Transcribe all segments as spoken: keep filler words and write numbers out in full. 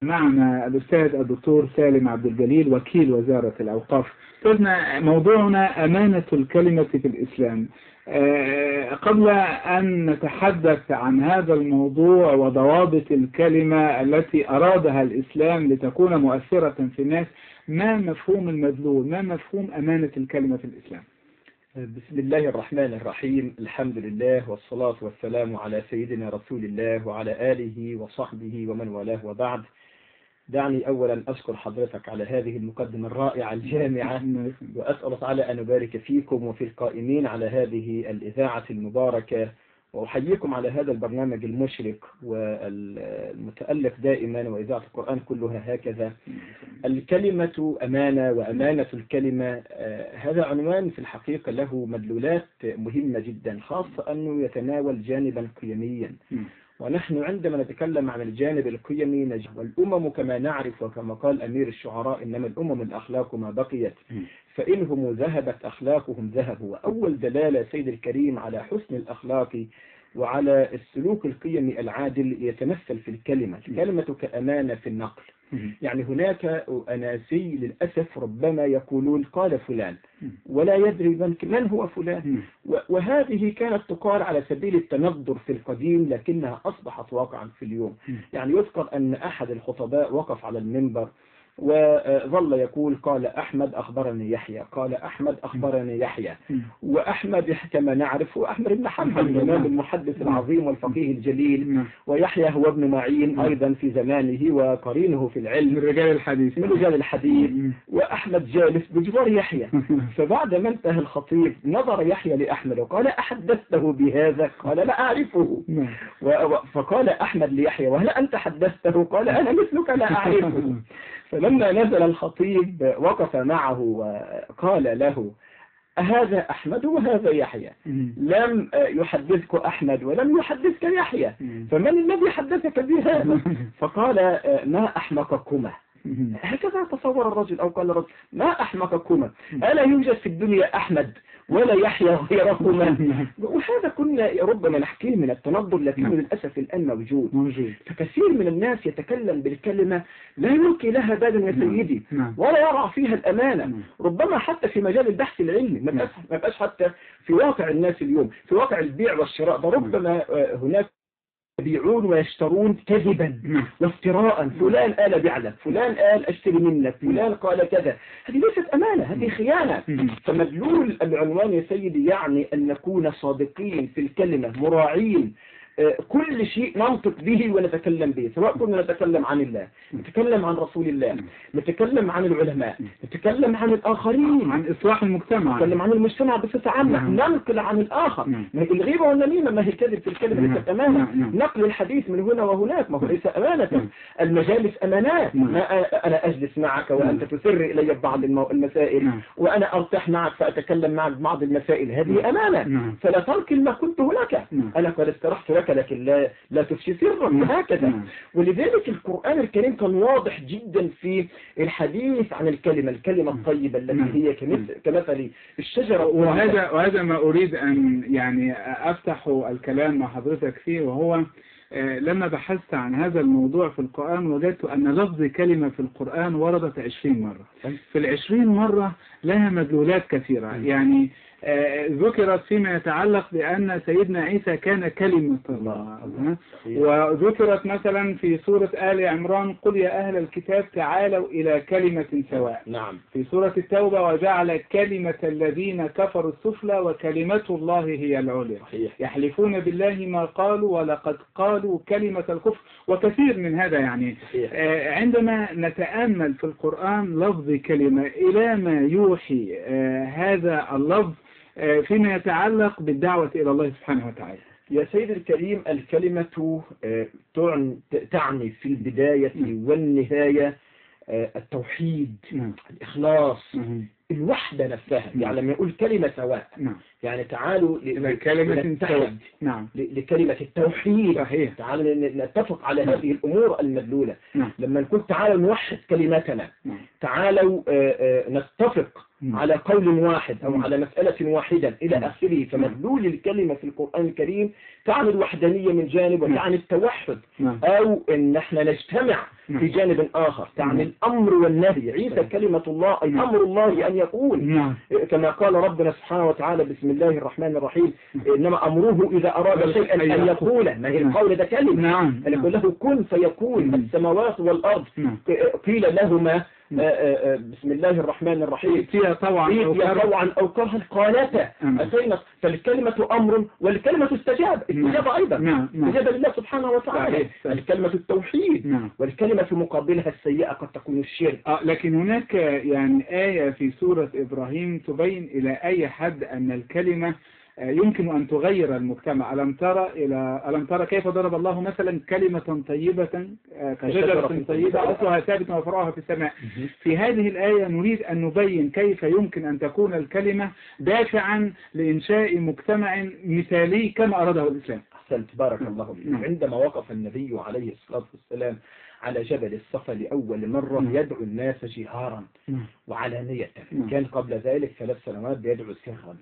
معنا الأستاذ الدكتور سالم عبد الجليل وكيل وزارة الأوقاف. أستاذنا، موضوعنا أمانة الكلمة في الإسلام. قبل أن نتحدث عن هذا الموضوع وضوابط الكلمة التي أرادها الإسلام لتكون مؤثرة في الناس، ما مفهوم المدلول؟ ما مفهوم أمانة الكلمة في الإسلام؟ بسم الله الرحمن الرحيم. الحمد لله والصلاة والسلام على سيدنا رسول الله وعلى آله وصحبه ومن والاه، وبعد. دعني أولا أشكر حضرتك على هذه المقدمة الرائعة الجامعة، وأسأل الله تعالى أن يبارك فيكم وفي القائمين على هذه الإذاعة المباركة، وأحييكم على هذا البرنامج المشرق والمتألق دائما، وإذاعة القرآن كلها هكذا. الكلمة أمانة، وأمانة الكلمة هذا عنوان في الحقيقة له مدلولات مهمة جدا، خاصة أنه يتناول جانبا قيميا. ونحن عندما نتكلم عن الجانب القيمي نجد والأمم كما نعرف، وكما قال أمير الشعراء: إنما الأمم الأخلاق ما بقيت، فإنهم ذهبت أخلاقهم ذهبوا. وأول دلالة سيد الكريم على حسن الأخلاق وعلى السلوك القيمي العادل يتمثل في الكلمة. الكلمة كأمانة في النقل. يعني هناك أناسي للأسف ربما يقولون قال فلان ولا يدري من هو فلان، وهذه كانت تقال على سبيل التنظر في القديم، لكنها أصبحت واقعا في اليوم. يعني يذكر أن أحد الخطباء وقف على المنبر وظل يقول: قال أحمد أخبرني يحيى، قال أحمد أخبرني يحيى. وأحمد كما نعرف هو أحمد بن حنبل، الإمام المحدث العظيم والفقيه الجليل، ويحيى هو ابن معين أيضا في زمانه وقرينه في العلم، من رجال الحديث من رجال الحديث. وأحمد جالس بجوار يحيى، فبعد ما انتهى الخطيب نظر يحيى لأحمد وقال: أحدثته بهذا؟ قال: لا أعرفه. فقال أحمد ليحيى: وهل أنت حدثته؟ قال: أنا مثلك لا أعرفه. فلما نزل الخطيب وقف معه وقال له: هذا أحمد وهذا يحيى، لم يحدثك أحمد ولم يحدثك يحيى، فمن الذي حدثك بهذا؟ فقال: ما أحمقكما. هكذا تصور الرجل، أو قال الرجل: ما أحمقكما، ألا يوجد في الدنيا أحمد ولا يحيى غيركما؟ وهذا كنا ربما نحكيه من التنظر، لكنه للأسف الآن موجود. فكثير من الناس يتكلم بالكلمة لا يلقي لها بالا يا سيدي، ولا يرى فيها الأمانة. ربما حتى في مجال البحث العلمي ما بقاش حتى في واقع الناس اليوم، في واقع البيع والشراء، ربما هناك يبيعون ويشترون كذبا وافتراء. فلان قال بيعلك، فلان قال اشتري منك، فلان قال كذا. هذه ليست أمانة، هذه خيانة. فمدلول العنوان يا سيدي يعني أن نكون صادقين في الكلمة، مراعين كل شيء ننطق به ونتكلم به، سواء كنا نتكلم عن الله، نتكلم عن رسول الله، نتكلم عن العلماء، نتكلم عن الآخرين، عن إصلاح المجتمع، نتكلم عن المجتمع بصفة عامة، ننقل عن الآخر. ما هي الغيبة والنميمة ما هي كذب في الكلمة، ليست أمانة. نقل الحديث من هنا وهناك ما هو ليس أمانة. المجالس أمانات. ما أنا أجلس معك وأنت تسر إلي ببعض المسائل، وأنا أرتاح معك فأتكلم معك ببعض المسائل، هذه أمانة. فلا تنقل ما قلته لك، أنا قد استرحت لك لكن لا لا تفشي سرا، هكذا. ولذلك القرآن الكريم كان واضح جدا في الحديث عن الكلمة، الكلمة الطيبة التي هي كمثل الشجرة. وهذا وهذا ما أريد أن يعني أفتح الكلام مع حضرتك فيه، وهو لما بحثت عن هذا الموضوع في القرآن وجدت أن لفظ كلمة في القرآن وردت عشرين مرة. في العشرين مرة لها مدلولات كثيرة. يعني ذكرت فيما يتعلق بأن سيدنا عيسى كان كلمة الله، وذكرت مثلا في سورة آل عمران: قل يا أهل الكتاب تعالوا إلى كلمة سواء. نعم. في سورة التوبة: وجعل كلمة الذين كفروا السفلى وكلمة الله هي العليا. يحلفون بالله ما قالوا ولقد قالوا كلمة الكفر، وكثير من هذا. يعني آه عندما نتأمل في القرآن لفظ كلمة إلى ما يوحي آه هذا اللفظ فيما يتعلق بالدعوة إلى الله سبحانه وتعالى. يا سيد الكريم، الكلمة تعني في البداية والنهاية التوحيد، الإخلاص، الوحدة نفسها. يعني لما يقول كلمة سواء، يعني تعالوا لكلمة سواء، لكلمة التوحيد. صحيح. تعالوا نتفق على هذه الأمور المدلولة. لما نقول تعالوا نوحد كلماتنا، تعالوا نتفق على قول واحد أو مم. على مسألة واحدة إلى مم. آخره. فمدلول الكلمة في القرآن الكريم تعني الوحدانية من جانب وتعني التوحد، نعم. أو إن احنا نجتمع في جانب آخر، تعني الأمر والنهي. عيسى كلمة الله أي نعم. أمر الله أن يكون، نعم. كما قال ربنا سبحانه وتعالى بسم الله الرحمن الرحيم إنما أمره إذا أراد شيئا أن يقول. ما هي القول ده كلمة، نعم. أن يقول له كن فيكون. نعم. السماوات والأرض نعم. قيل لهما بسم الله الرحمن الرحيم فيها طوعا أو فيها كرها. طوعا أو كرها قالتا نعم. أتينا. فالكلمة أمر والكلمة استجاب استجاب أيضا، نعم. نعم. استجاب لله سبحانه وتعالى. صحيح. صحيح. الكلمة التوحيد، نعم. والكلمة في مقابلها السيئة قد تكون الشرك. آه لكن هناك يعني آية في سورة إبراهيم تبين إلى أي حد أن الكلمة يمكن أن تغير المجتمع. ألم ترى إلى ألم ترى كيف ضرب الله مثلا كلمة طيبة كشجرة طيبة أصلها ثابت وفرعها في السماء. في هذه الآية نريد أن نبين كيف يمكن أن تكون الكلمة دافعا لإنشاء مجتمع مثالي كما أراده الإسلام. أحسنت، بارك الله فيك. عندما وقف النبي عليه الصلاة والسلام على جبل الصفا لأول مرة يدعو الناس جهارا وعلانية، كان قبل ذلك ثلاث سنوات بيدعو سرا.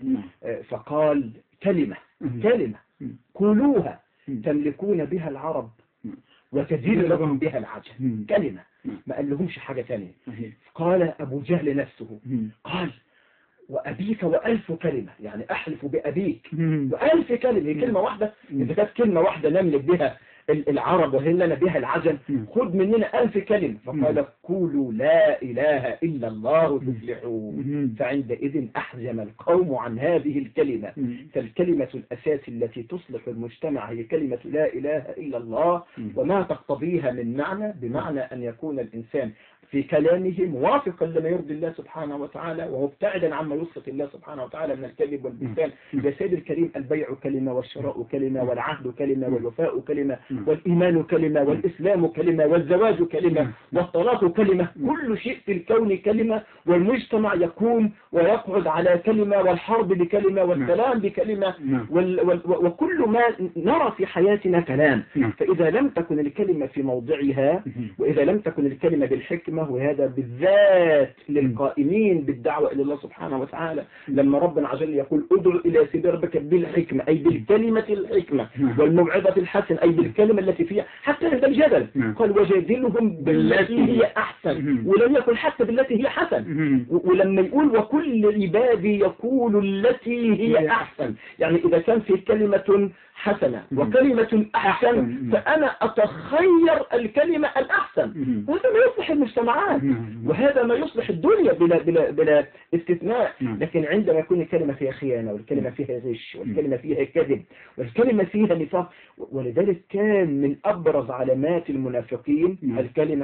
فقال كلمة كلمة قولوها تملكون بها العرب وتدين لكم بها العجم. كلمة، ما قال لهمش حاجة تانية. قال أبو جهل نفسه قال وأبيك وألف كلمة، يعني أحلف بأبيك وألف كلمة. هي كلمة واحدة، إذا كانت كلمة واحدة نملك بها العرب وهلنا بها العجم، خذ مننا ألف كلمة. فقال قولوا لا إله إلا الله تفلحون. فعندئذ أحجم القوم عن هذه الكلمة. فالكلمة الأساس التي تصلح المجتمع هي كلمة لا إله إلا الله، وما تقتضيها من معنى، بمعنى أن يكون الإنسان في كلامه موافقا لما يرضي الله سبحانه وتعالى ومبتعدا عما يسخط الله سبحانه وتعالى من الكذب والبهتان. يا سيد الكريم البيع كلمة والشراء كلمة والعهد كلمة والوفاء كلمة والإيمان كلمة والإسلام كلمة والزواج كلمة والطلاق كلمة. كل شيء في الكون كلمة، والمجتمع يقوم ويقعد على كلمة، والحرب بكلمة والسلام بكلمة، وال وال وكل ما نرى في حياتنا كلام. فإذا لم تكن الكلمة في موضعها، وإذا لم تكن الكلمة بالحكمة، وهذا بالذات للقائمين بالدعوة إلى الله سبحانه وتعالى، لما ربنا عز وجل يقول ادعو إلى سبيل ربك بالحكمة أي بالكلمة الحكمة والموعظة الحسنة أي بالكلمة التي فيها حتى عند الجدل. قال وجادلهم بالتي هي أحسن، ولم يقل حتى بالتي هي حسن. ولما يقول وكل عبادي يقول التي هي أحسن، يعني إذا كان في كلمة حسنة وكلمة أحسن فأنا أتخير الكلمة الأحسن. وهذا ما يصلح المجتمعات، وهذا ما يصلح الدنيا بلا, بلا, بلا استثناء. لكن عندما يكون الكلمة فيها خيانة، والكلمة فيها غش، والكلمة فيها كذب، والكلمة فيها نفاق، ولذلك كان من أبرز علامات المنافقين الكلمة.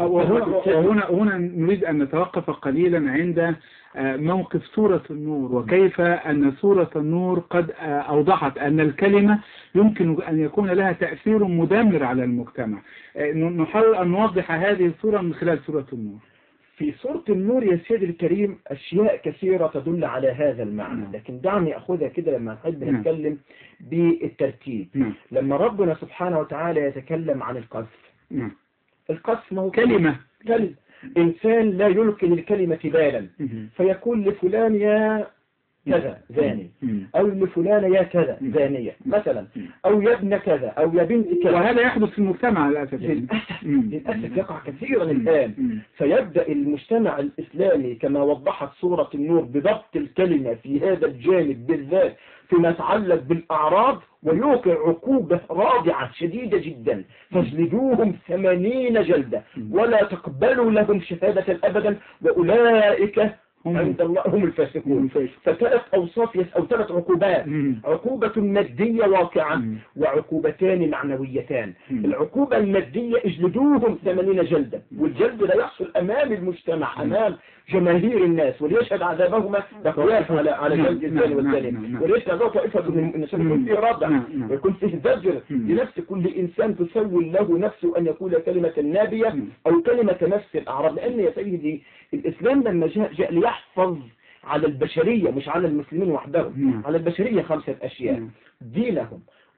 وهنا هنا نريد أن نتوقف قليلا عند موقف سورة النور، وكيف أن سورة النور قد أوضحت أن الكلمة يمكن أن يكون لها تأثير مدمر على المجتمع. نحاول أن نوضح هذه الصورة من خلال سورة النور. في سورة النور يا سيدي الكريم أشياء كثيرة تدل على هذا المعنى، لكن دعني أخذها كده لما نحب نتكلم بالترتيب. لما ربنا سبحانه وتعالى يتكلم عن القذف، القذف ما هو كلمة كلمة إنسان لا يلقي للكلمة بالا، فيقول لفلان يا كذا زاني، أو لفلان يا كذا زانية مثلا، أو يا ابن كذا أو يا بنت كذا. وهذا يحدث في المجتمع للأسف. للأسف للأسف يقع كثيرا الآن. فيبدأ المجتمع الإسلامي كما وضحت سورة النور بضبط الكلمة في هذا الجانب بالذات فيما يتعلق بالأعراض، ويوقع عقوبة رادعة شديدة جدا، فاجلدوهم ثمانين جلدة ولا تقبلوا لهم شهادة أبدا وأولئك عند الله هم الفاسقون. فثلاث أوصاف أو ثلاث عقوبات، عقوبة مادية واقعة وعقوبتان معنويتان. العقوبة المادية اجلدوهم ثمانين جلدة، والجلد لا يحصل أمام المجتمع أمام جماهير الناس، وليشهد عذابهما بقياس على على جلد الثاني والثاني، وليشهد عذابه طائفة من الناس، يكون فيه ردع ويكون فيه زجر لنفس كل إنسان تسول له نفسه أن يقول كلمة نابية أو كلمة نفس الأعراض. لأن يا سيدي الإسلام لما جاء جاء ليحفظ على البشرية، مش على المسلمين وحدهم، على البشرية خمسة أشياء: دينهم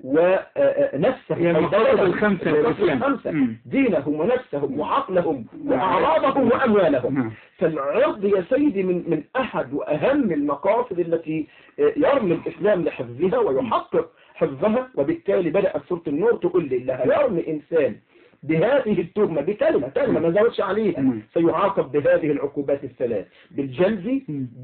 ونفسهم هي المقاصد الخمسة الخمسة دينهم ونفسهم وعقلهم وأعراضهم وأموالهم. فالعرض يا سيدي من من أحد وأهم المقاصد التي يرمي الإسلام لحفظها ويحقق حفظها. وبالتالي بدأت سورة النور تقول لي اللي هيرمي إنسان بهذه التهمة بكلمة كلمة ما زودش عليها سيعاقب بهذه العقوبات الثلاث: بالجلد،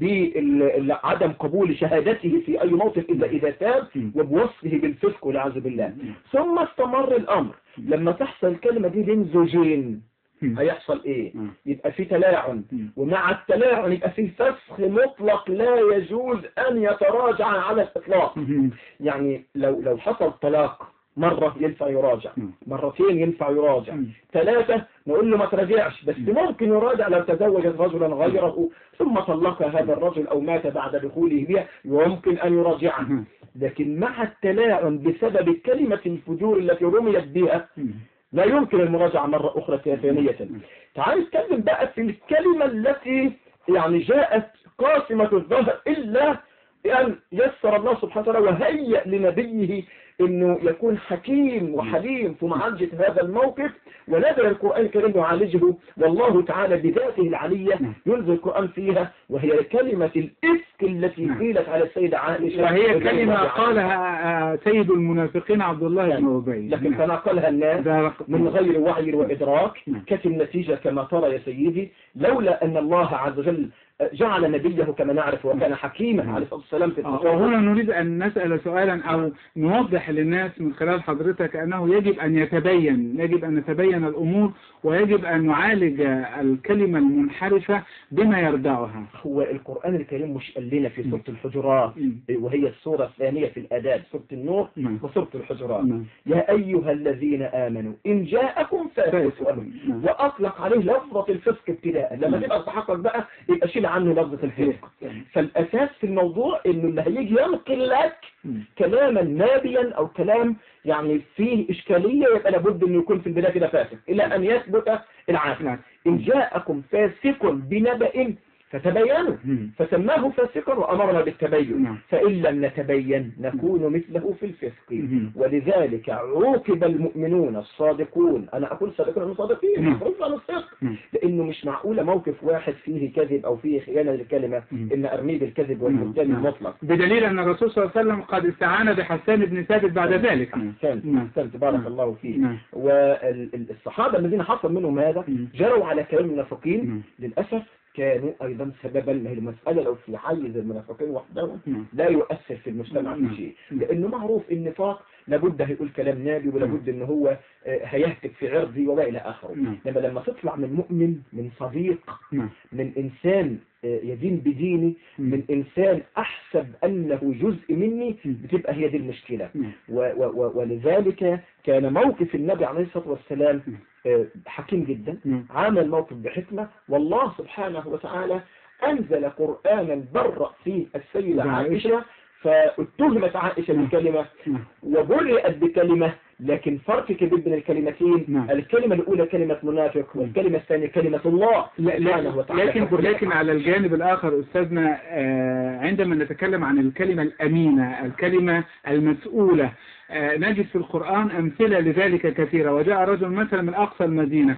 بعدم قبول شهادته في أي موطن إلا إذا تاب، وبوصفه بالفسق والعياذ بالله. ثم استمر الأمر لما تحصل الكلمة دي بين زوجين هيحصل ايه؟ يبقى في تلاعن، ومع التلاعن يبقى في فسخ مطلق لا يجوز ان يتراجع على الاطلاق. يعني لو لو حصل طلاق مرة ينفع يراجع، مرتين ينفع يراجع، ثلاثة نقول له ما تراجعش، بس ممكن يراجع لو تزوجت رجلا غيره ثم طلق هذا الرجل او مات بعد دخوله بها يمكن ان يراجعها. لكن مع التلاعن بسبب كلمة الفجور التي رميت بها لا يمكن المراجعة مرة أخرى ثانية. تعال نتكلم بقى في الكلمة التي يعني جاءت قاسمة الظهر إلا أن يسر الله سبحانه وتعالى وهيأ لنبيه انه يكون حكيم وحليم في معالجة هذا الموقف، ونزل القرآن الكريم يعالجه، والله تعالى بذاته العلية ينزل القرآن فيها، وهي كلمة الإفك التي قيلت على السيدة عائشة، وهي كلمة قالها سيد المنافقين عبد الله بن أبي، لكن تناقلها الناس من غير وعي وإدراك. كانت النتيجة كما ترى يا سيدي، لولا أن الله عز وجل جعل نبيه كما نعرف وكان حكيما عليه الصلاة والسلام في التصرف. وهنا نريد أن نسأل سؤالا أو نوضح للناس من خلال حضرتك أنه يجب أن يتبين يجب أن نتبين الأمور، ويجب أن نعالج الكلمة المنحرفة بما يردعها. هو القرآن الكريم مش قال لنا في سورة الحجرات، وهي السورة الثانية في الآداب، سورة النور وسورة الحجرات، يا أيها الذين آمنوا إن جاءكم فاسق، وأطلق عليه لفظة الفسق ابتداء. لما تبقى تحقق بقى يبقى شيل عنه لفظة الفسق. فالأساس في الموضوع إنه اللي هيجي ينقل لك كلاما نابيا أو كلام يعني فيه إشكالية يبقى لابد إنه يكون في البداية كده فاسق إلى أن يثبت العكس. إن جاءكم فاسق بنبأ فتبينوا، فسماه فاسقا وأمرنا بالتبين، فإن لم نتبين نكون مثله في الفسق. ولذلك عوقب المؤمنون الصادقون، أنا أقول صادقون المصادقين رفع عن الصدق، لأنه مش معقولة موقف واحد فيه كذب أو فيه خيانة للكلمة إن أرميه بالكذب والبهتان المطلق، بدليل أن الرسول صلى الله عليه وسلم قد استعان بحسان بن ثابت بعد ذلك. أحسنت بارك الله فيه. والصحابة الذين حصل منهم هذا جروا على كلام المنافقين للأسف كانوا أيضا سببا. ما هي المسألة لو في حيز المنافقين وحدهم لا يؤثر في المجتمع في شيء، لأنه معروف النفاق لابد هيقول كلام نابي، ولابد ان هو هيهتك في عرضي وما إلى آخره. لما لما تطلع من مؤمن، من صديق، من إنسان يدين بديني، من إنسان أحسب أنه جزء مني، بتبقى هي دي المشكلة. ولذلك كان موقف النبي عليه الصلاة والسلام حكيم جدا، عامل موقف بحكمة، والله سبحانه وتعالى أنزل قرآنا برأ فيه السيدة عائشة، فاتهمت عائشة بكلمة وبرئت بكلمة، لكن فرق كبير بين الكلمتين. نعم. الكلمة الأولى كلمة منافق، والكلمة الثانية كلمة الله سبحانه وتعالى. لكن, لكن على الجانب الآخر أستاذنا، عندما نتكلم عن الكلمة الأمينة، الكلمة المسؤولة، نجد في القرآن أمثلة لذلك كثيرة. وجاء رجل مثلا من أقصى المدينة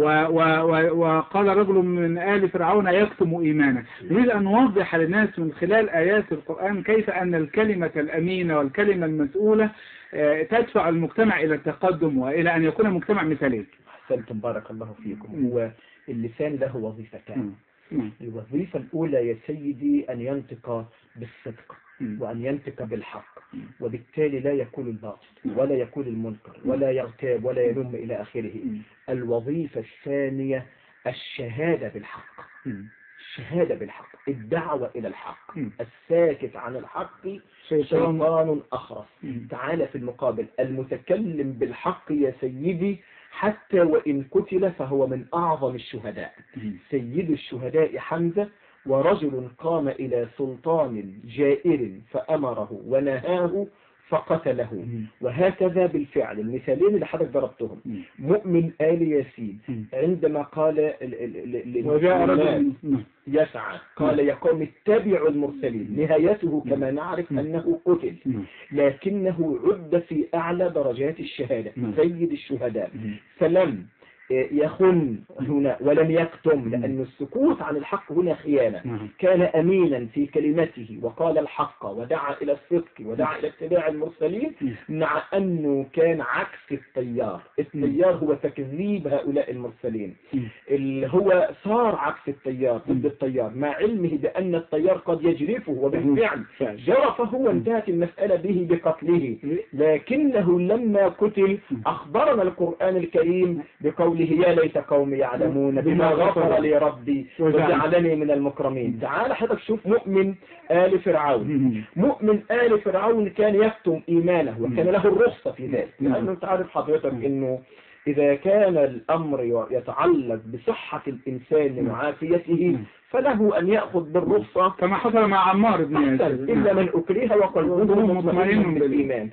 وقال رجل من آل فرعون يكتم إيمانه. نريد أن نوضح للناس من خلال آيات القرآن كيف أن الكلمة الأمينة والكلمة المسؤولة تدفع المجتمع إلى التقدم وإلى أن يكون مجتمع مثالي. أحسنتم بارك الله فيكم. هو اللسان له وظيفتان. الوظيفة الأولى يا سيدي أن ينطق بالصدق وأن ينطق بالحق، وبالتالي لا يقول الباطل ولا يقول المنكر ولا يغتاب ولا يلم إلى آخره. الوظيفة الثانية الشهادة بالحق، الشهادة بالحق، الدعوة إلى الحق. الساكت عن الحق شيطان أخرس. تعالى في المقابل المتكلم بالحق يا سيدي حتى وإن قتل فهو من أعظم الشهداء. سيد الشهداء حمزة، ورجل قام إلى سلطان جائر فأمره ونهاه فقتله. وهكذا بالفعل المثالين اللي حضرتك ضربتهم. مؤمن آل ياسين عندما قال وجاء رجل يسعى قال يا قوم اتبعوا المرسلين، نهايته كما نعرف أنه قتل، لكنه عد في أعلى درجات الشهادة سيد الشهداء، فلم يخن هنا ولم يكتم، لأن السكوت عن الحق هنا خيانة. كان أمينا في كلمته وقال الحق ودعا إلى الصدق ودعا إلى اتباع المرسلين، مع أنه كان عكس التيار. التيار هو تكذيب هؤلاء المرسلين، اللي هو صار عكس التيار ضد التيار، مع علمه بأن التيار قد يجرفه، وبالفعل جرفه وانتهت المسألة به بقتله. لكنه لما قتل أخبرنا القرآن الكريم بقوله يا ليت قومي يعلمون بما غفر لي ربي وجعلني من المكرمين. تعال حضرتك شوف مؤمن آل فرعون. مؤمن آل فرعون كان يكتم إيمانه وكان له الرخصة في ذلك، لأنه انت عارف حضرتك إنه إذا كان الأمر يتعلق بصحة الإنسان وعافيته فله أن يأخذ بالرخصة، كما حصل مع عمار بن ياسر، إلا من أكره وقلبه مطمئن بالإيمان.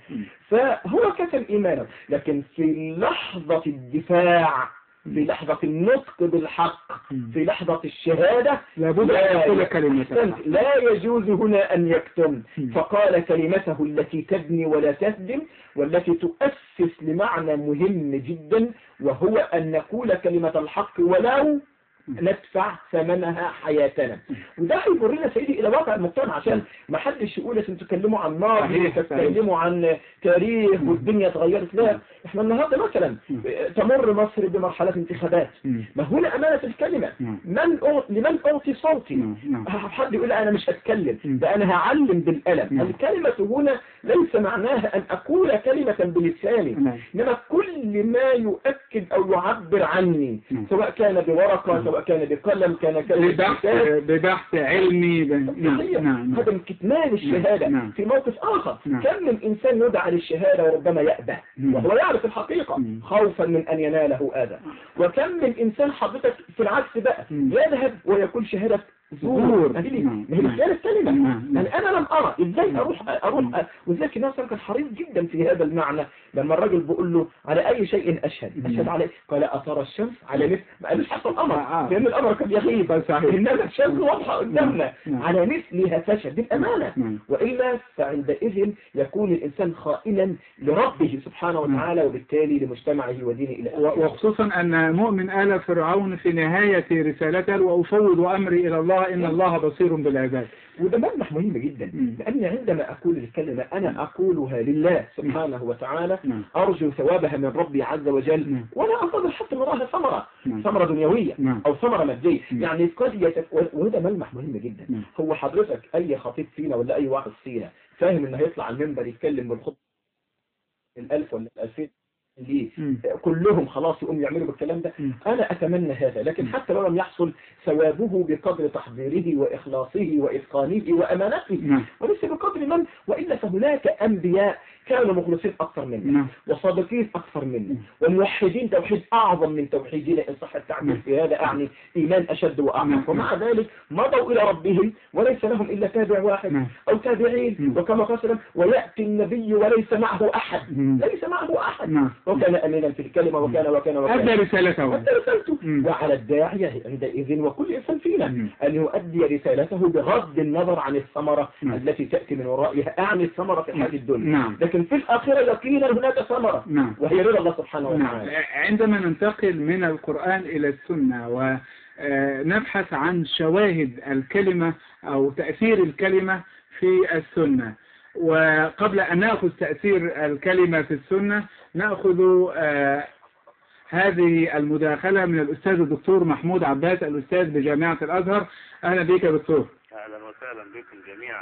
فهو كتم إيمانه، لكن في لحظة الدفاع، في لحظة النطق بالحق، في لحظة الشهادة لابد أن يقول كلمته، لا يجوز هنا أن يكتم. فقال كلمته التي تبني ولا تهدم، والتي تؤسس لمعنى مهم جدا، وهو أن نقول كلمة الحق ولو ندفع ثمنها حياتنا. وده هيجرنا سيدي الى واقع المجتمع، عشان ما حدش يقول انتوا تتكلموا عن ماضي وتتكلموا عن تاريخ والدنيا اتغيرت. لا، احنا النهارده مثلا تمر مصر بمرحله انتخابات، ما هنا امانه الكلمه، من أو... لمن اعطي صوتي؟ حد يقول انا مش هتكلم، ده انا هعلم بالقلم. الكلمه هنا ليس معناها ان اقول كلمه بلساني، انما كل ما يؤكد او يعبر عني، سواء كان بورقه، سواء كان بقلم، كان ببحث, ببحث علمي. نعم. هذا من كتمان الشهادة. نعم. في موقف آخر، نعم. كم من إنسان يدعى للشهادة وربما يأبى وهو يعرف الحقيقة خوفا من أن يناله أذى، وكم من إنسان حضرتك في العكس بقى يذهب ويقول شهادة زور. ما هي مسألة كلمة، يعني أنا لم أرى إزاي أروح أروح وذلك الناس كان حريص جدا في هذا المعنى. لما الرجل بيقول له على أي شيء أشهد؟ أشهد على قال أثر الشمس على مثل، ما قالش حتى القمر لأن القمر قد يغيب، إنما الشمس واضحة قدامنا، على مثلها تشهد بالأمانة، وإلا فعندئذ يكون الإنسان خائنا لربه سبحانه وتعالى، وبالتالي لمجتمعه ودينه إلى آخره. وخصوصا أن مؤمن آل فرعون في نهاية رسالته وأفوض أمري إلى الله إن الله بصير بالعباد. وده ملمح مهم جدا، لأن عندما أقول الكلمة أنا أقولها لله سبحانه وتعالى، أرجو ثوابها من ربي عز وجل، ولا أنتظر حتى وراها ثمرة ثمرة دنيوية أو ثمرة مادية. يعني قد يتف... وهذا ملمح مهم جدا. هو حضرتك أي خطيب فينا ولا أي واحد فينا فاهم إنه هيطلع على المنبر يتكلم بالخطبة الألف ولا الألفين ليه كلهم خلاص يقوم يعملوا بالكلام ده؟ أنا أتمنى هذا، لكن حتى لو لم يحصل ثوابه بقدر تحضيره وإخلاصه وإتقانه وأمانته، وليس بقدر من، وإلا فهناك أنبياء كانوا مخلصين أكثر منا وصادقين أكثر منا وموحدين توحيد أعظم من توحيدنا إن صح التعبير في هذا، أعني إيمان أشد وأعمق، ومع ذلك مضوا إلى ربهم وليس لهم إلا تابع واحد أو تابعين، وكما قال ويأتي النبي وليس معه أحد، ليس معه أحد، وكان أمينا في الكلمة وكان وكان وكان أدى رسالته أدى رسالته. وعلى الداعية عندئذ وكل إنسان فينا أن يؤدي رسالته بغض النظر عن الثمرة التي تأتي من ورائها، أعني الثمرة في هذه الدنيا، لكن في الآخرة يقينا هناك ثمرة وهي رضا الله سبحانه وتعالى. عندما ننتقل من القرآن إلى السنة ونبحث عن شواهد الكلمة أو تأثير الكلمة في السنة، وقبل أن نأخذ تأثير الكلمة في السنة نأخذ آه هذه المداخلة من الأستاذ الدكتور محمود عباس، الأستاذ بجامعة الأزهر. أهلا بك يا دكتور. أهلا وسهلا بكم جميعا.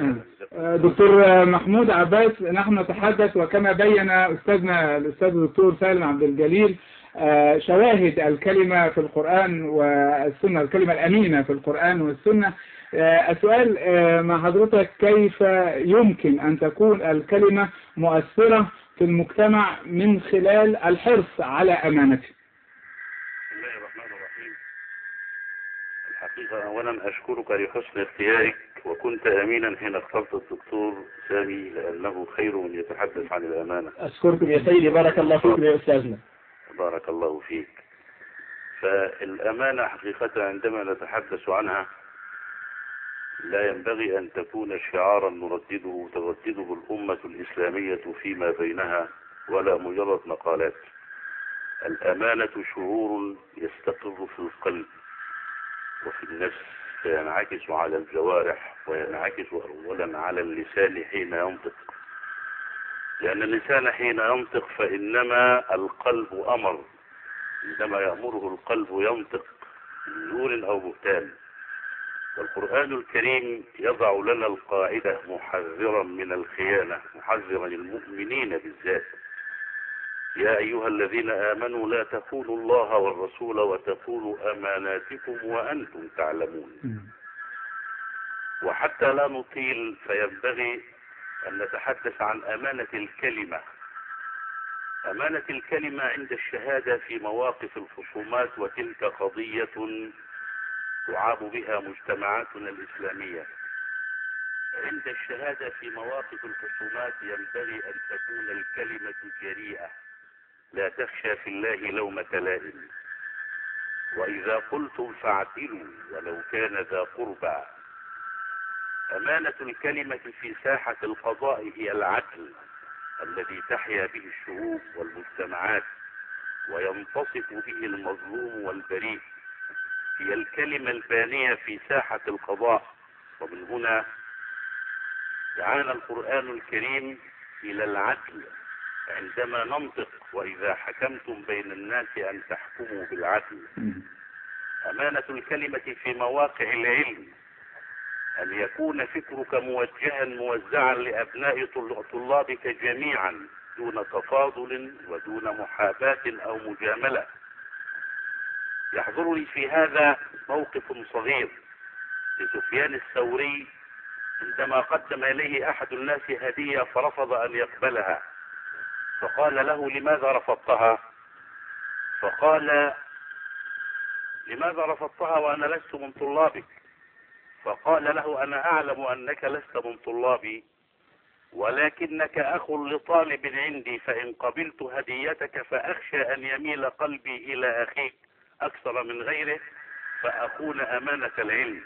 آه دكتور محمود عباس، نحن نتحدث وكما بين أستاذنا الأستاذ الدكتور سالم عبد الجليل آه شواهد الكلمة في القرآن والسنة، الكلمة الأمينة في القرآن والسنة. السؤال مع حضرتك، كيف يمكن أن تكون الكلمة مؤثرة في المجتمع من خلال الحرص على أمانته؟ بسم الله الرحمن الرحيم. الحقيقة أولا أشكرك لحسن اختيارك، وكنت أمينا حين اخترت الدكتور سامي لأنه خير من يتحدث عن الأمانة. أشكركم يا سيدي، بارك الله فيكم يا أستاذنا. بارك الله فيك. فالأمانة حقيقة عندما نتحدث عنها لا ينبغي أن تكون شعارا نردده تردده الأمة الإسلامية فيما بينها ولا مجرد مقالات. الأمانة شعور يستقر في القلب وفي النفس، فينعكس على الجوارح وينعكس أولا على اللسان حين ينطق، لأن اللسان حين ينطق فإنما القلب أمر، عندما يأمره القلب ينطق بزور أو بهتان. والقرآن الكريم يضع لنا القاعدة محذرا من الخيانة، محذرا المؤمنين بالذات: يا أيها الذين آمنوا لا تخونوا الله والرسول وتخونوا أماناتكم وأنتم تعلمون. وحتى لا نطيل فينبغي أن نتحدث عن أمانة الكلمة. أمانة الكلمة عند الشهادة في مواقف الخصومات، وتلك قضية تعاب بها مجتمعاتنا الإسلامية. عند الشهادة في مواقف الخصومات ينبغي أن تكون الكلمة جريئة، لا تخشى في الله لومة لائم. وإذا قلتم فاعدلوا ولو كان ذا قربى. أمانة الكلمة في ساحة القضاء هي العدل الذي تحيا به الشعوب والمجتمعات وينتصف به المظلوم والبريء. هي الكلمة البانية في ساحة القضاء. ومن هنا دعانا القرآن الكريم إلى العدل عندما ننطق: وإذا حكمتم بين الناس أن تحكموا بالعدل. أمانة الكلمة في مواقع العلم أن يكون فكرك موجها موزعا لأبناء طلابك جميعا دون تفاضل ودون محاباة أو مجاملة. يحضرني في هذا موقف صغير لسفيان الثوري عندما قدم إليه أحد الناس هدية فرفض أن يقبلها، فقال له: لماذا رفضتها؟ فقال: لماذا رفضتها وأنا لست من طلابك؟ فقال له: أنا أعلم أنك لست من طلابي، ولكنك أخ لطالب عندي، فإن قبلت هديتك فأخشى أن يميل قلبي إلى أخيك أكثر من غيره فأخون أمانة العلم.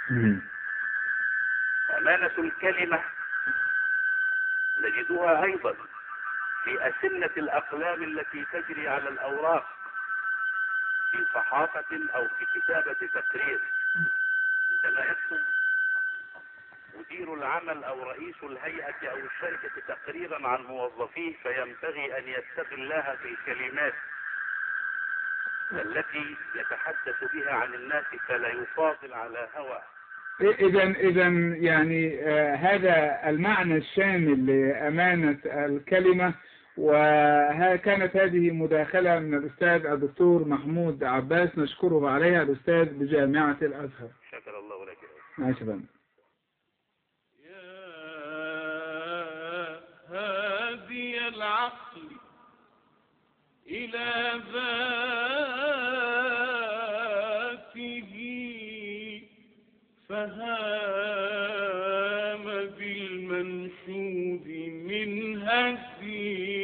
أمانة الكلمة نجدها أيضا في أسنة الأقلام التي تجري على الأوراق في صحافة أو في كتابة تقرير. عندما يكتب مدير العمل أو رئيس الهيئة أو الشركة تقريرا عن موظفيه فينبغي أن يستغلها في الكلمات التي يتحدث بها عن الناس فلا يفاضل على هوى. إذا إذا يعني آه هذا المعنى الشامل لأمانة الكلمة. وكانت هذه مداخلة من الأستاذ الدكتور محمود عباس نشكره عليها، الأستاذ بجامعة الأزهر. شكر الله لك. ماشي بقى. يا هادي العقل إلى ذاته فهام بالمنشود من هديه.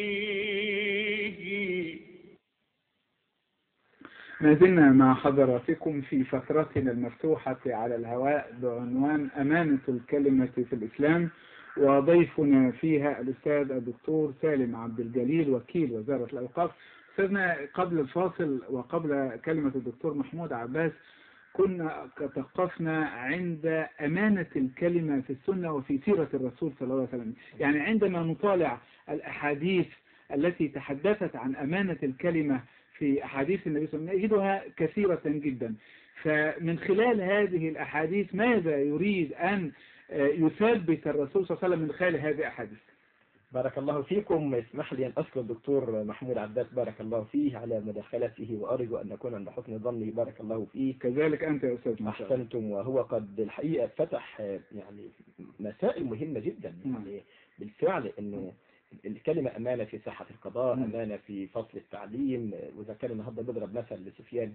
ما زلنا مع حضراتكم في فترتنا المفتوحة على الهواء بعنوان أمانة الكلمة في الإسلام، وضيفنا فيها الأستاذ الدكتور سالم عبد الجليل وكيل وزارة الأوقاف. أستاذنا، قبل الفاصل وقبل كلمة الدكتور محمود عباس كنا توقفنا عند أمانة الكلمة في السنة وفي سيرة الرسول صلى الله عليه وسلم. يعني عندما نطالع الأحاديث التي تحدثت عن أمانة الكلمة في أحاديث النبي صلى الله عليه وسلم نجدها كثيرة جدا. فمن خلال هذه الأحاديث ماذا يريد أن يثبت الرسول صلى الله عليه وسلم من خلال هذه الأحاديث؟ بارك الله فيكم. اسمح لي أن أشكر الدكتور محمود عباس بارك الله فيه على مداخلته، وأرجو أن نكون عند حسن ظني بارك الله فيه. كذلك أنت يا أستاذ. أحسنتم. وهو قد الحقيقة فتح يعني مسائل مهمة جدا. يعني بالفعل أنه الكلمة أمانة في ساحة القضاء، أمانة في فصل التعليم، وإذا كان النهارده بضرب مثل لسفيان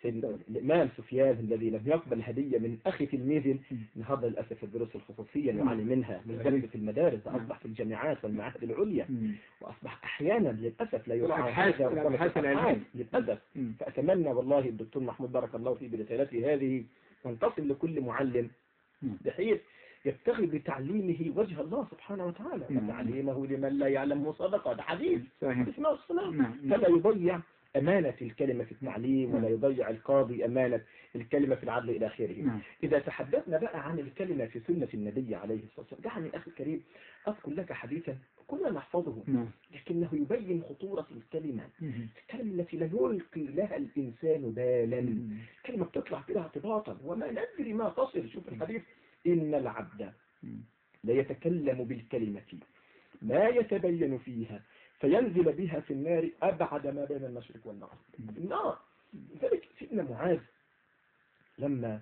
الإمام سفيان الذي لم يقبل هدية من أخي تلميذ، النهارده للأسف الدروس الخصوصية يعاني منها مش بس في المدارس، أصبح في الجامعات والمعاهد العليا، وأصبح أحيانا للأسف لا يراعى هذا الأبحاث العلمية للأسف. فأتمنى والله الدكتور محمود بارك الله فيه برسالته هذه أن تصل لكل معلم بحيث يبتغي بتعليمه وجه الله سبحانه وتعالى، وتعليمه لمن لا يعلمه صدقة. ده حديث اسمه الصلاة. فلا يضيع أمانة الكلمة في التعليم، ولا يضيع القاضي أمانة الكلمة في العدل إلى آخره. إذا تحدثنا بقى عن الكلمة في سنة النبي عليه الصلاة والسلام، دعني أخي الكريم أذكر لك حديثا كلنا نحفظه، لكنه يبين خطورة الكلمة، الكلمة التي لا يلقي لها الإنسان بالا، كلمة بتطلع كده اعتباطا وما ندري ما تصل. شوف الحديث: إن العبد لا يتكلم بالكلمة ما يتبين فيها فينزل بها في النار أبعد ما بين المشرق والمغرب. النار. لذلك سيدنا معاذ لما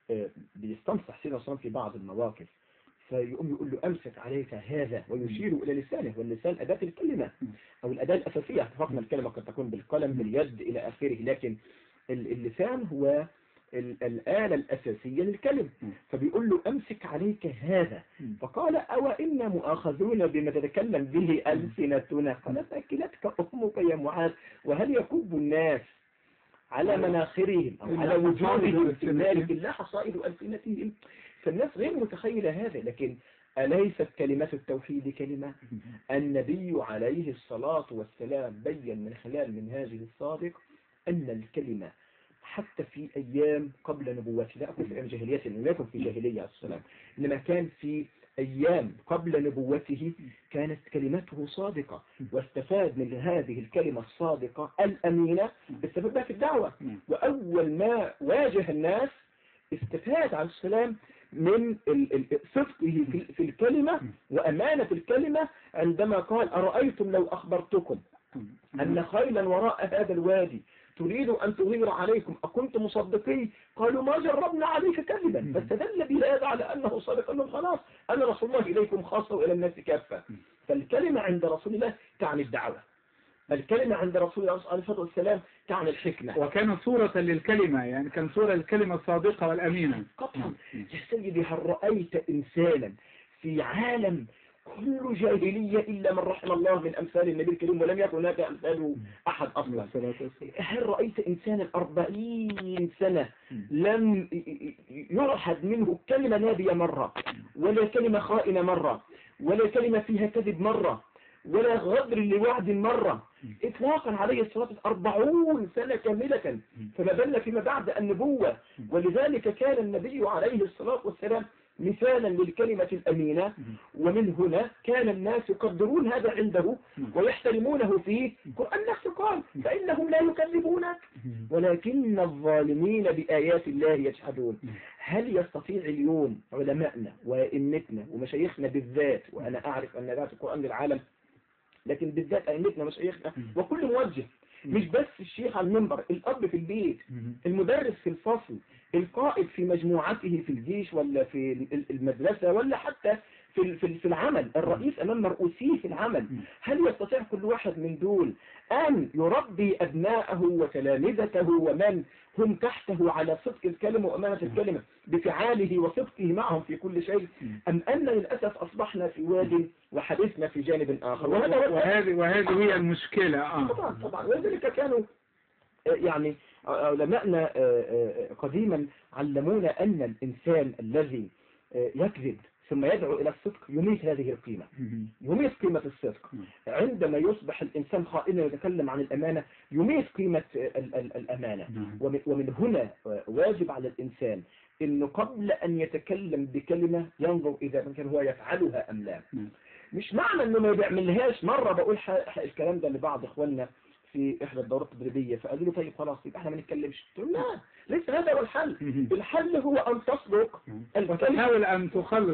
بيستنصح سيدنا صلى في بعض المواقف فيقوم يقول له: أمسك عليك هذا، ويشير إلى لسانه، واللسان أداة الكلمة أو الأداة الأساسية. اتفقنا الكلمة قد تكون بالقلم باليد إلى آخره، لكن اللسان هو الآلة الأساسية للكلمة. فبيقول له: أمسك عليك هذا. فقال: أو إنا مؤاخذون بما تتكلم به ألسنتنا؟ قال: فأكلتك أمك يا معاذ، وهل يكب الناس على مناخرهم أو على وجوههم في النار إلا حصائد ألسنتهم؟ فالناس غير متخيلة هذا. لكن أليست كلمة التوحيد كلمة؟ النبي عليه الصلاة والسلام بين من خلال منهاجه الصادق أن الكلمة حتى في أيام قبل نبوته، لا أقول في أيام جاهلية لم يكن في جاهلية عليه السلام، إنما كان في أيام قبل نبوته كانت كلمته صادقة، واستفاد من هذه الكلمة الصادقة الأمينة استفاد بها في الدعوة. وأول ما واجه الناس استفاد عليه السلام من صدقه في الكلمة وأمانة الكلمة عندما قال: أرأيتم لو أخبرتكم أن خيلا وراء هذا الوادي تريد أن تغير عليكم أكنتم مصدقين؟ قالوا: ما جربنا عليك كذبا. فاستدل بهذا على أنه صادق. قال لهم: خلاص أنا رسول الله إليكم خاصة وإلى الناس كافة. فالكلمة عند رسول الله تعني الدعوة، الكلمة عند رسول الله عليه الصلاة والسلام تعني الحكمة. وكان صورة للكلمة، يعني كان صورة للكلمة الصادقة والأمينة. قطعا. يا سيدي، هل رأيت إنسانا في عالم كل جاهلية إلا من رحم الله من أمثال النبي الكريم، ولم يكن هناك أمثاله أحد أصلا؟ هل رأيت إنسانا أربعين سنة لم يرحد منه كلمة نابية مرة، ولا كلمة خائنة مرة، ولا كلمة فيها كذب مرة، ولا غدر لوعد مرة إطلاقا عليه الصلاة والسلام؟ أربعون سنة كاملة، فما بالنا فيما بعد النبوة. ولذلك كان النبي عليه الصلاة والسلام مثالا للكلمة الأمينة، ومن هنا كان الناس يقدرون هذا عنده ويحترمونه فيه. القرآن نفسه قال: فإنهم لا يكذبونك ولكن الظالمين بآيات الله يجحدون. هل يستطيع اليوم علماءنا وأئمتنا ومشايخنا بالذات، وأنا أعرف أن ذات القرآن للعالم، لكن بالذات أئمتنا ومشايخنا وكل موجه، مش بس الشيخ على المنبر، الأب في البيت، المدرس في الفصل، القائد في مجموعته في الجيش ولا في المدرسة، ولا حتى في في العمل، الرئيس أمام مرؤوسيه في العمل، هل يستطيع كل واحد من دول أن يربي أبناءه وتلامذته ومن هم تحته على صدق الكلمة وأمانة الكلمة بفعاله وصدقه معهم في كل شيء؟ أم أن للأسف أصبحنا في واد وحديثنا في جانب آخر؟ وهذه وهذه هي المشكلة. آه. طبعا طبعا. ولذلك كانوا يعني علماءنا قديما علمونا أن الإنسان الذي يكذب ثم يدعو إلى الصدق يميت هذه القيمة، يميت قيمة الصدق. عندما يصبح الإنسان خائنا ويتكلم عن الأمانة يميت قيمة الأمانة. ومن هنا واجب على الإنسان إنه قبل أن يتكلم بكلمة ينظر إذا كان هو يفعلها أم لا. مش معنى إنه ما بيعملهاش. مرة بقول الكلام ده لبعض إخواننا في إحدى الدورات التدريبية، فقالوا له: طيب خلاص يبقى احنا ما نتكلمش. قلت له: لا، ليس هذا هو الحل. الحل هو أن تصدق وتحاول أن تخلص.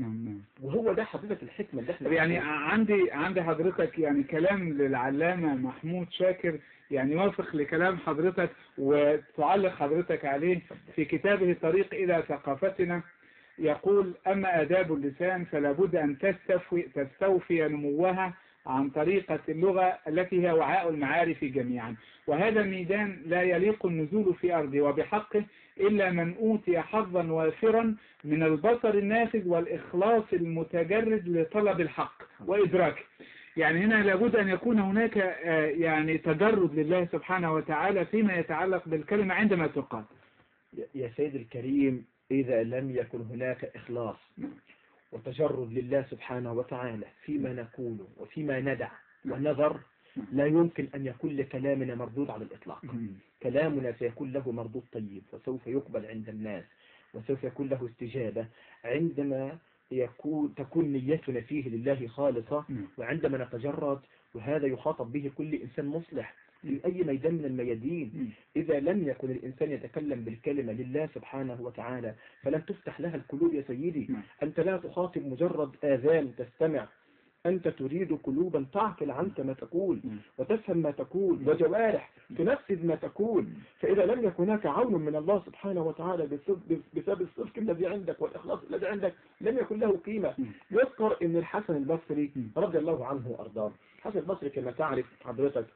وهو ده حضرتك الحكمة اللي احنا يعني عندي عندي حضرتك يعني كلام للعلامة محمود شاكر يعني يوافق لكلام حضرتك وتعلق حضرتك عليه في كتابه طريق إلى ثقافتنا. يقول: أما آداب اللسان فلا بد أن تستوفي, تستوفي نموها عن طريقة اللغة التي هي وعاء المعارف جميعا. وهذا ميدان لا يليق النزول في أرضه وبحقه إلا من أوتي حظا وافرا من البصر النافذ والإخلاص المتجرد لطلب الحق وإدراكه. يعني هنا لابد أن يكون هناك يعني تجرد لله سبحانه وتعالى فيما يتعلق بالكلمة عندما تقال. يا سيد الكريم، إذا لم يكن هناك إخلاص وتجرد لله سبحانه وتعالى فيما نقول وفيما ندع ونذر، لا يمكن أن يكون لكلامنا مردود على الإطلاق. كلامنا سيكون له مردود طيب، وسوف يقبل عند الناس، وسوف يكون له استجابة عندما يكون تكون نيتنا فيه لله خالصة، وعندما نتجرد. وهذا يخاطب به كل إنسان مصلح في أي ميدان من الميادين. إذا لم يكن الإنسان يتكلم بالكلمة لله سبحانه وتعالى فلن تفتح لها القلوب يا سيدي. أنت لا تخاطب مجرد آذان تستمع، أنت تريد قلوبا تعقل عنك ما تقول وتفهم ما تقول، وجوارح تنفذ ما تقول. فإذا لم يكن هناك عون من الله سبحانه وتعالى بسبب الصدق الذي عندك والإخلاص الذي عندك، لم يكن له قيمة. يذكر أن الحسن البصري رضي الله عنه وأرضاه، الحسن البصري كما تعرف حضرتك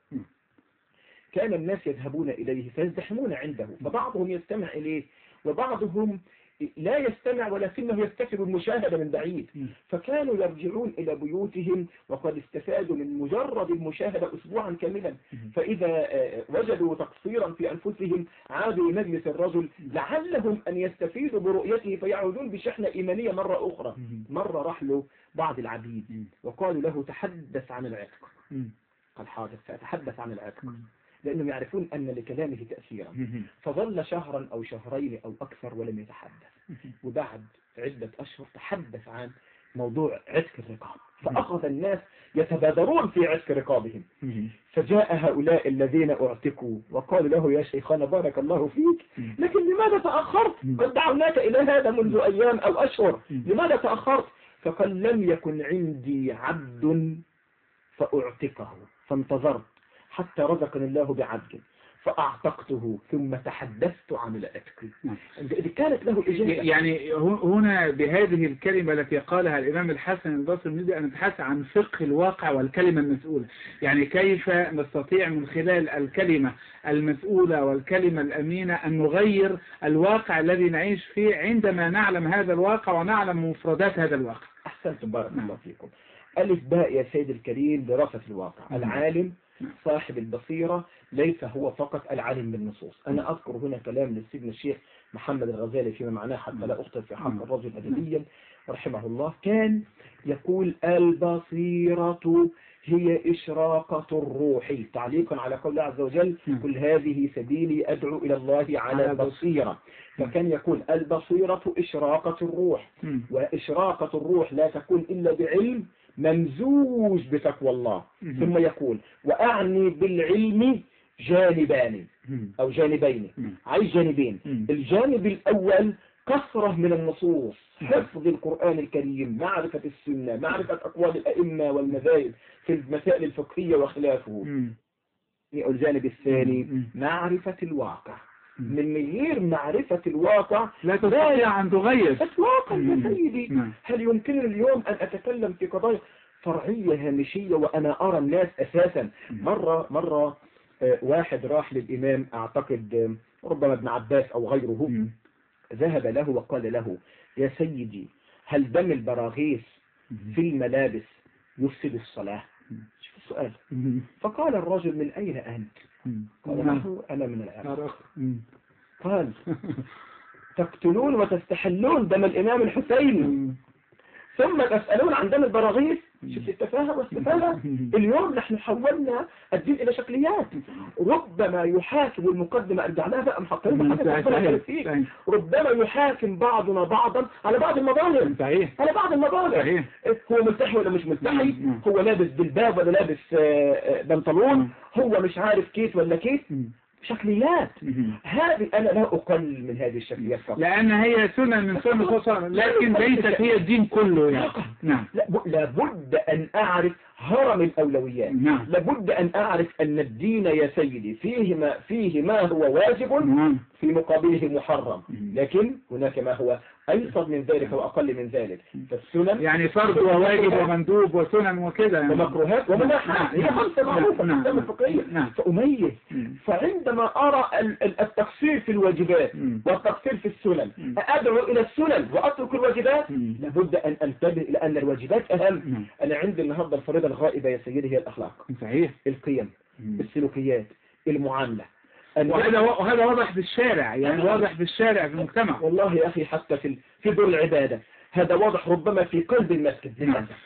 كان الناس يذهبون إليه فيزدحمون عنده، فبعضهم يستمع إليه وبعضهم لا يستمع ولكنه يكتسب المشاهدة من بعيد. فكانوا يرجعون إلى بيوتهم وقد استفادوا من مجرد المشاهدة أسبوعا كاملا، فإذا وجدوا تقصيرا في أنفسهم عادوا مجلس الرجل لعلهم أن يستفيدوا برؤيته فيعودون بشحنة إيمانية مرة أخرى. مرة راح له بعض العبيد وقالوا له تحدث عن العتق، قال حاضر سأتحدث عن العتق، لأنهم يعرفون أن لكلامه تأثيرا. فظل شهرا أو شهرين أو أكثر ولم يتحدث، وبعد عدة أشهر تحدث عن موضوع عتق الرقاب، فأخذ الناس يتبادرون في عتق رقابهم. فجاء هؤلاء الذين اعتقوا وقالوا له يا شيخنا بارك الله فيك، لكن لماذا تأخرت؟ قد دعوناك إلى هذا منذ أيام أو أشهر، لماذا تأخرت؟ فقال لم يكن عندي عبد فأعتقه فانتظرت حتى رزقني الله بعبد فأعتقته ثم تحدثت عن العتق. كانت له إجابة. يعني هنا بهذه الكلمة التي قالها الإمام الحسن البصري نريد أن نتحدث عن فقه الواقع والكلمة المسؤولة. يعني كيف نستطيع من خلال الكلمة المسؤولة والكلمة الأمينة أن نغير الواقع الذي نعيش فيه عندما نعلم هذا الواقع ونعلم مفردات هذا الواقع. أحسنتم بارك الله فيكم. ألف باء يا سيد الكريم دراسة الواقع. العالم صاحب البصيرة ليس هو فقط العالم بالنصوص. أنا أذكر هنا كلام للسيدنا الشيخ محمد الغزالي فيما معناه حتى لا أخطئ في حق الرجل أدبيا رحمه الله، كان يقول البصيرة هي إشراقة الروح، تعليقا على قول الله عز وجل كل هذه سبيلي أدعو إلى الله على بصيرة. فكان يقول البصيرة إشراقة الروح، وإشراقة الروح لا تكون إلا بعلم ممزوج بتقوى الله. ثم يقول وأعني بالعلم جانبان أو جانبين، عايز جانبين. الجانب الأول كثرة من النصوص، حفظ القرآن الكريم، معرفة السنة، معرفة أقوال الأئمة والمذاهب في المسائل الفقهية وخلافه. الجانب الثاني معرفة الواقع. من غير معرفة الواقع لا تستطيع أن تغير الواقع يا سيدي. هل يمكنني اليوم أن أتكلم في قضايا فرعية هامشية وأنا أرى الناس أساسا؟ مرة مرة واحد راح للإمام أعتقد ربما ابن عباس أو غيره، ذهب له وقال له يا سيدي هل دم البراغيث في الملابس يفسد الصلاة؟ شوف السؤال. فقال الرجل من أين أنت؟ قال له أنا من العراق. قال تقتلون وتستحلون دم الإمام الحسين ثم تسألون عن دم البراغيث؟ شوف التفاهة والسفاهة. اليوم نحن حولنا الدين إلى شكليات. ربما يحاكم المقدمة أرجع لها بقى محطين ربما يحاكم بعضنا بعضا على بعض المظاهر، على بعض المظاهر. هو ملتحي ولا مش ملتحي، هو لابس جلباب ولا لابس بنطلون، هو مش عارف كيف ولا كيف، شكليات. هذه أنا لا أقل من هذه الشكليات فقط، لأن هي سنة من سنة، لكن ليست هي الدين كله يعني. نعم. لابد أن أعرف هرم الأولويات. نعم. لابد أن أعرف أن الدين يا سيدي فيه ما, فيه ما هو واجب نعم. في مقابله محرم، مم. لكن هناك ما هو أيسر من ذلك وأقل من ذلك. فالسنن يعني فرض وواجب ومندوب وسنن وكده يعني. ومكروهات ومناحة هي خمسة معروفة في الأحكام الفقهية. نعم. فأميز. مم. فعندما أرى ال- ال- التقصير في الواجبات مم. والتقصير في السنن مم. أدعو إلى السنن وأترك الواجبات. مم. لابد أن أنتبه إلى أن الواجبات أهم. مم. أنا عندي النهاردة الفريضة الغائبة يا سيدي هي الأخلاق، صحيح. القيم، مم. السلوكيات، المعاملة. وهذا وهذا واضح في الشارع، يعني واضح في الشارع في المجتمع. والله يا أخي حتى في في دور العبادة هذا واضح ربما في قلب المسجد. نعم.